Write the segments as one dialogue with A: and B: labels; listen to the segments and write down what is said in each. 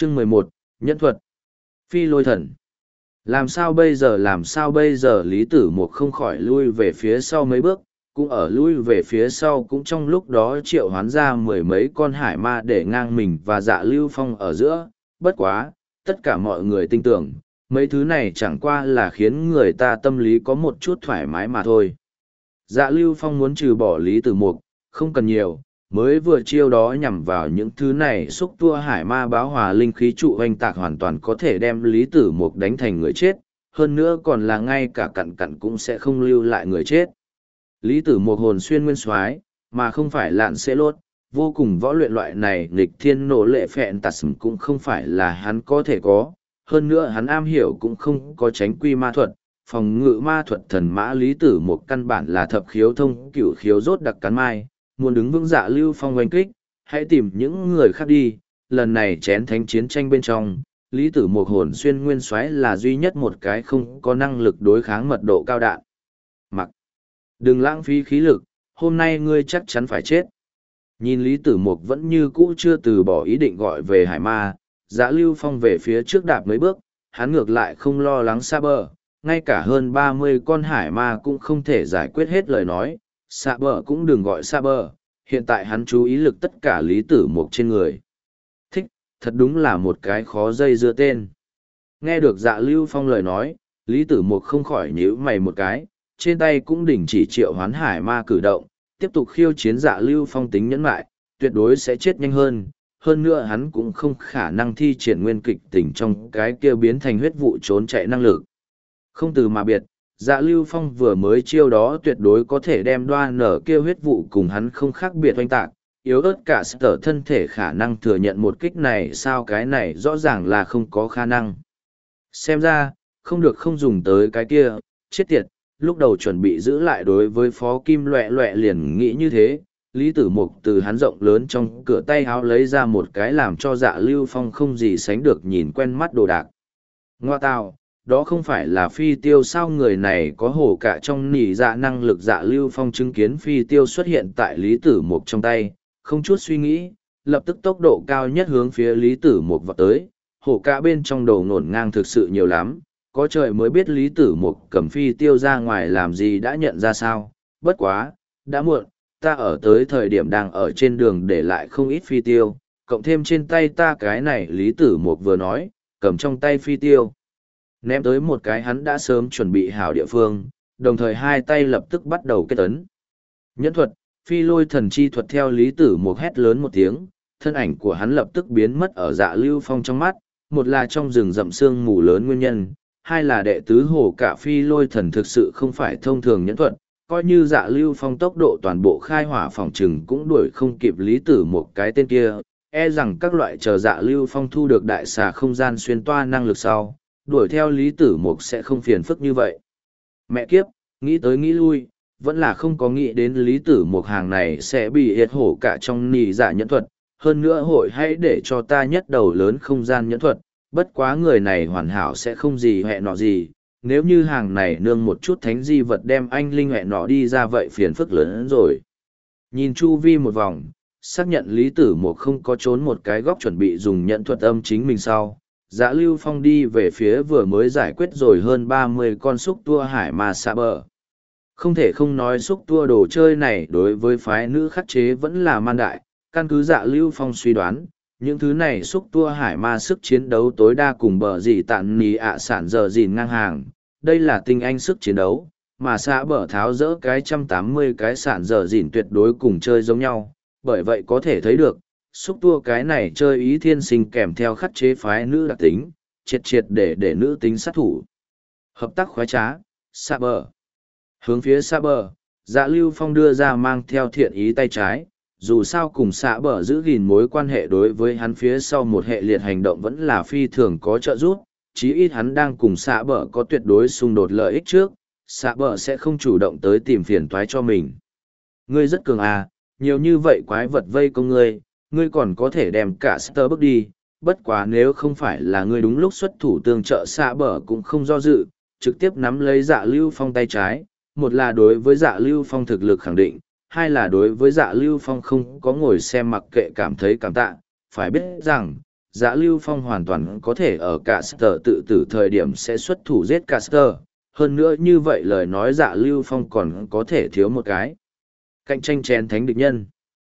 A: Chương 11, Nhẫn thuật. Phi lôi thần. Làm sao bây giờ Lý Tử Mục không khỏi lui về phía sau mấy bước, cũng ở lui về phía sau cũng trong lúc đó triệu hoán ra mười mấy con hải ma để ngang mình và Dạ Lưu Phong ở giữa. Bất quá, tất cả mọi người tin tưởng, mấy thứ này chẳng qua là khiến người ta tâm lý có một chút thoải mái mà thôi. Dạ Lưu Phong muốn trừ bỏ Lý Tử Mục, không cần nhiều, mới vừa chiêu đó nhằm vào những thứ này xúc tua hải ma báo hòa linh khí trụ oanh tạc hoàn toàn có thể đem Lý Tử Mục đánh thành người chết, hơn nữa còn là ngay cả cặn cặn cũng sẽ không lưu lại người chết. Lý Tử Mục hồn xuyên nguyên soái mà không phải lạn sẽ lốt, vô cùng võ luyện loại này nghịch thiên nổ lệ phẹn tạt sừng cũng không phải là hắn có thể có, hơn nữa hắn am hiểu cũng không có tránh quy ma thuật. Phòng ngự ma thuật thần mã Lý Tử Mục căn bản là thập khiếu thông cửu khiếu rốt đặc cắn mai, muốn đứng vững Dạ Lưu Phong oanh kích, hãy tìm những người khác đi. Lần này chén thánh chiến tranh bên trong, Lý Tử Mục hồn xuyên nguyên soái là duy nhất một cái không có năng lực đối kháng mật độ cao đạn. Mặc, đừng lãng phí khí lực, hôm nay ngươi chắc chắn phải chết. Nhìn Lý Tử Mục vẫn như cũ chưa từ bỏ ý định gọi về hải ma, Dạ Lưu Phong về phía trước đạp mấy bước, hắn ngược lại không lo lắng xa bờ, ngay cả hơn 30 con hải ma cũng không thể giải quyết hết lời nói, xa bờ cũng đừng gọi xa bờ, hiện tại hắn chú ý lực tất cả Lý Tử Mục trên người. Thích, thật đúng là một cái khó dây dưa tên. Nghe được Dạ Lưu Phong lời nói, Lý Tử Mục không khỏi nhíu mày một cái, trên tay cũng đình chỉ triệu hoán hải ma cử động, tiếp tục khiêu chiến Dạ Lưu Phong tính nhẫn mại, tuyệt đối sẽ chết nhanh hơn nữa hắn cũng không khả năng thi triển nguyên kịch tỉnh trong cái kia biến thành huyết vụ trốn chạy năng lực. Không từ mà biệt, Dạ Lưu Phong vừa mới chiêu đó tuyệt đối có thể đem đoan nở kia huyết vụ cùng hắn không khác biệt oanh tạc, yếu ớt cả sở thân thể khả năng thừa nhận một kích này, sao cái này rõ ràng là không có khả năng. Xem ra, không được không dùng tới cái kia, chết tiệt, lúc đầu chuẩn bị giữ lại đối với phó kim loẹ loẹ liền nghĩ như thế. Lý Tử Mục từ hắn rộng lớn trong cửa tay háo lấy ra một cái làm cho Dạ Lưu Phong không gì sánh được nhìn quen mắt đồ đạc. Ngoa tào, đó không phải là phi tiêu sao? Người này có hổ cả trong nỉ dạ năng lực. Dạ Lưu Phong chứng kiến phi tiêu xuất hiện tại Lý Tử Mục trong tay, không chút suy nghĩ, lập tức tốc độ cao nhất hướng phía Lý Tử Mục vọt tới. Hổ cả bên trong đầu ngổn ngang thực sự nhiều lắm, có trời mới biết Lý Tử Mục cầm phi tiêu ra ngoài làm gì đã nhận ra sao. Bất quá, đã muộn, ta ở tới thời điểm đang ở trên đường để lại không ít phi tiêu, cộng thêm trên tay ta cái này. Lý Tử Mục vừa nói, cầm trong tay phi tiêu, ném tới một cái hắn đã sớm chuẩn bị hảo địa phương, đồng thời hai tay lập tức bắt đầu kết ấn. Nhẫn thuật, phi lôi thần chi thuật. Theo Lý Tử Mục hét lớn một tiếng, thân ảnh của hắn lập tức biến mất ở Dạ Lưu Phong trong mắt, một là trong rừng rậm sương mù lớn nguyên nhân, hai là đệ tứ hổ cả phi lôi thần thực sự không phải thông thường nhẫn thuật, coi như Dạ Lưu Phong tốc độ toàn bộ khai hỏa phòng trừng cũng đuổi không kịp Lý Tử Mục cái tên kia, e rằng các loại chờ Dạ Lưu Phong thu được đại xà không gian xuyên toa năng lực sau, đuổi theo Lý Tử Mục sẽ không phiền phức như vậy. Mẹ kiếp, nghĩ tới nghĩ lui, vẫn là không có nghĩ đến Lý Tử Mục hàng này sẽ bị hiệt hổ cả trong nì giả nhẫn thuật, hơn nữa hội hãy để cho ta nhất đầu lớn không gian nhẫn thuật, bất quá người này hoàn hảo sẽ không gì hẹ nọ gì, nếu như hàng này nương một chút thánh di vật đem anh linh hẹ nọ đi ra vậy phiền phức lớn hơn rồi. Nhìn chu vi một vòng, xác nhận Lý Tử Mục không có trốn một cái góc chuẩn bị dùng nhẫn thuật âm chính mình sau, Dạ Lưu Phong đi về phía vừa mới giải quyết rồi hơn 30 con xúc tua hải ma xạ bờ. Không thể không nói xúc tua đồ chơi này đối với phái nữ khắc chế vẫn là man đại, căn cứ Dạ Lưu Phong suy đoán, những thứ này xúc tua hải ma sức chiến đấu tối đa cùng bờ gì tạn nì ạ sản giờ gìn ngang hàng, đây là tinh anh sức chiến đấu, mà xạ bờ tháo rỡ cái 180 cái sản giờ gìn tuyệt đối cùng chơi giống nhau, bởi vậy có thể thấy được, xúc tua cái này chơi ý thiên sinh kèm theo khắc chế phái nữ đặc tính, triệt triệt để nữ tính sát thủ. Hợp tác khoái trá, xạ bờ. Hướng phía xạ bờ, Dạ Lưu Phong đưa ra mang theo thiện ý tay trái, dù sao cùng xạ bờ giữ gìn mối quan hệ đối với hắn phía sau một hệ liệt hành động vẫn là phi thường có trợ giúp, chí ít hắn đang cùng xạ bờ có tuyệt đối xung đột lợi ích trước, xạ bờ sẽ không chủ động tới tìm phiền toái cho mình. Ngươi rất cường à, nhiều như vậy quái vật vây công ngươi còn có thể đem cả Star bước đi, bất quá nếu không phải là ngươi đúng lúc xuất thủ tương trợ xạ bờ cũng không do dự, trực tiếp nắm lấy Dạ Lưu Phong tay trái, một là đối với Dạ Lưu Phong thực lực khẳng định, hai là đối với Dạ Lưu Phong không có ngồi xem mặc kệ cảm thấy cảm tạ, phải biết rằng, Dạ Lưu Phong hoàn toàn có thể ở Caster tự tử thời điểm sẽ xuất thủ giết Caster. Hơn nữa như vậy lời nói Dạ Lưu Phong còn có thể thiếu một cái. Cạnh tranh chén thánh địch nhân.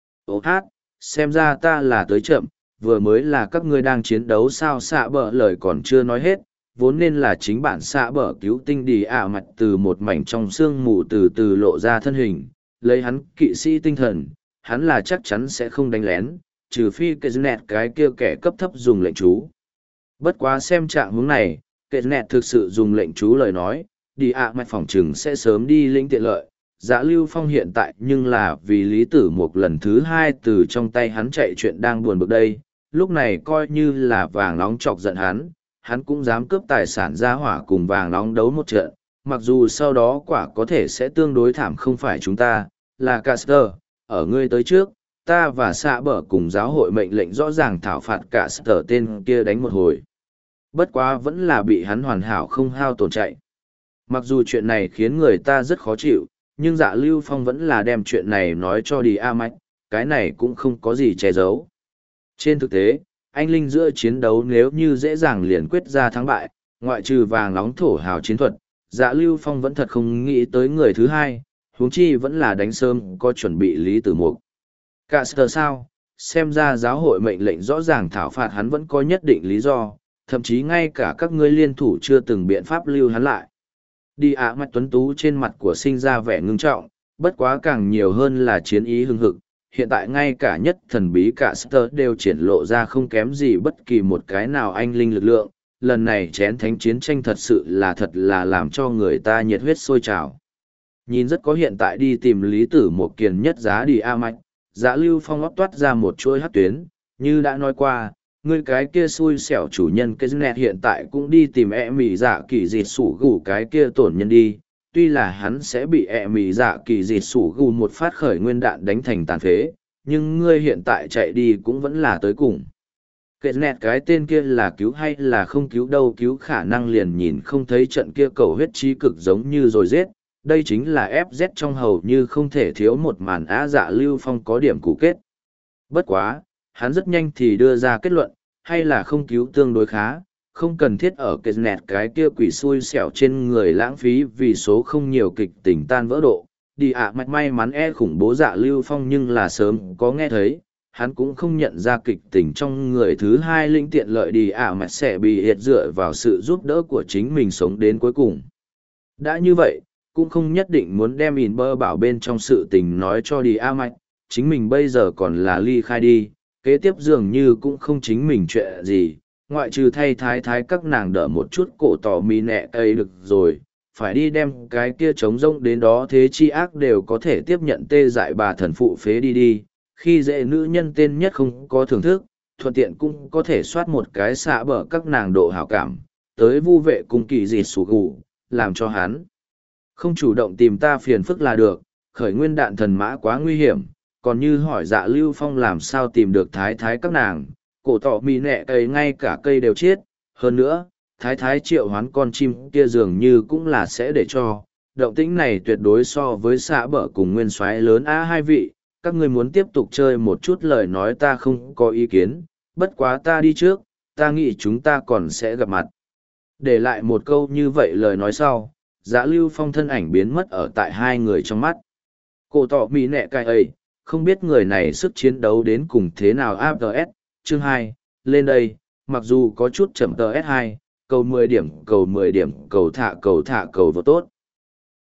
A: Ô hát, xem ra ta là tới chậm, vừa mới là các ngươi đang chiến đấu sao xạ bờ lời còn chưa nói hết, vốn nên là chính bản xạ bờ cứu tinh đi mặt từ một mảnh trong sương mù từ từ lộ ra thân hình, lấy hắn kỵ sĩ tinh thần, hắn là chắc chắn sẽ không đánh lén, trừ phi cái nẹt cái kia kẻ cấp thấp dùng lệnh chú. Bất quá xem trạng hướng này, cái nẹt thực sự dùng lệnh chú lời nói, đi mặt phòng trừng sẽ sớm đi lĩnh tiện lợi. Dạ Lưu Phong hiện tại nhưng là vì Lý Tử Mục lần thứ hai từ trong tay hắn chạy chuyện đang buồn bực đây, lúc này coi như là vàng nóng chọc giận hắn cũng dám cướp tài sản ra hỏa cùng vàng nóng đấu một trận, mặc dù sau đó quả có thể sẽ tương đối thảm không phải chúng ta, là Caster, ở ngươi tới trước, ta và xạ bở cùng giáo hội mệnh lệnh rõ ràng thảo phạt Caster tên kia đánh một hồi. Bất quá vẫn là bị hắn hoàn hảo không hao tổn chạy. Mặc dù chuyện này khiến người ta rất khó chịu, nhưng Dạ Lưu Phong vẫn là đem chuyện này nói cho đi mạch, cái này cũng không có gì che giấu. Trên thực tế, anh linh giữa chiến đấu nếu như dễ dàng liền quyết ra thắng bại, ngoại trừ vàng nóng thổ hào chiến thuật, Dạ Lưu Phong vẫn thật không nghĩ tới người thứ hai, huống chi vẫn là đánh sớm có chuẩn bị Lý Tử Mục. Caster sao, xem ra giáo hội mệnh lệnh rõ ràng thảo phạt hắn vẫn có nhất định lý do, thậm chí ngay cả các ngươi liên thủ chưa từng biện pháp lưu hắn lại. Đi mạch tuấn tú trên mặt của sinh ra vẻ ngưng trọng, bất quá càng nhiều hơn là chiến ý hưng hực. Hiện tại ngay cả nhất thần bí Caster đều triển lộ ra không kém gì bất kỳ một cái nào anh linh lực lượng. Lần này chén thánh chiến tranh thật sự là làm cho người ta nhiệt huyết sôi trào. Nhìn rất có hiện tại đi tìm Lý Tử Mục Kiền nhất giá đi mạch, Dạ Lưu Phong óc toát ra một chuỗi hát tuyến, như đã nói qua. Người cái kia xui xẻo chủ nhân cái nẹt hiện tại cũng đi tìm mỉ dạ kỳ dịt sủ gù cái kia tổn nhân đi, tuy là hắn sẽ bị mỉ dạ kỳ dịt sủ gù một phát khởi nguyên đạn đánh thành tàn phế, nhưng ngươi hiện tại chạy đi cũng vẫn là tới cùng. Cái nẹt cái tên kia là cứu hay là không cứu đâu, cứu khả năng liền nhìn không thấy trận kia cầu huyết trí cực giống như rồi giết, đây chính là FZ trong hầu như không thể thiếu một màn Dạ Lưu Phong có điểm cũ kết. Bất quá, hắn rất nhanh thì đưa ra kết luận, hay là không cứu tương đối khá, không cần thiết ở cái nẹt cái kia quỷ xui xẻo trên người lãng phí vì số không nhiều kịch tình tan vỡ độ. Đi mạch may mắn khủng bố Dạ Lưu Phong nhưng là sớm có nghe thấy, hắn cũng không nhận ra kịch tình trong người thứ hai linh tiện lợi đi mạch sẽ bị hiệt dựa vào sự giúp đỡ của chính mình sống đến cuối cùng. Đã như vậy, cũng không nhất định muốn đem bơ bảo bên trong sự tình nói cho đi mạch, chính mình bây giờ còn là ly khai đi, kế tiếp dường như cũng không chính mình chuyện gì, ngoại trừ thay thái các nàng đỡ một chút cổ tỏ mì nẹ ấy được rồi, phải đi đem cái kia trống rông đến đó thế chi ác đều có thể tiếp nhận tê dại bà thần phụ phế đi, khi dễ nữ nhân tên nhất không có thưởng thức, thuận tiện cũng có thể soát một cái xạ bở các nàng độ hảo cảm, tới vu vệ cung kỳ dịt sủ gù, làm cho hắn không chủ động tìm ta phiền phức là được, khởi nguyên đạn thần mã quá nguy hiểm, còn như hỏi Dạ Lưu Phong làm sao tìm được thái các nàng, cổ tỏ mì nẹ cây ngay cả cây đều chết, hơn nữa, thái triệu hoán con chim kia dường như cũng là sẽ để cho, động tĩnh này tuyệt đối so với xã bở cùng nguyên soái lớn hai vị, các ngươi muốn tiếp tục chơi một chút lời nói ta không có ý kiến, bất quá ta đi trước, ta nghĩ chúng ta còn sẽ gặp mặt. Để lại một câu như vậy lời nói sau, Dạ Lưu Phong thân ảnh biến mất ở tại hai người trong mắt. Cổ tỏ mì nẹ cây ấy, không biết người này sức chiến đấu đến cùng thế nào APS, chương 2, lên đây, mặc dù có chút chậm TS2, cầu 10 điểm, cầu 10 điểm, cầu thả cầu vô tốt.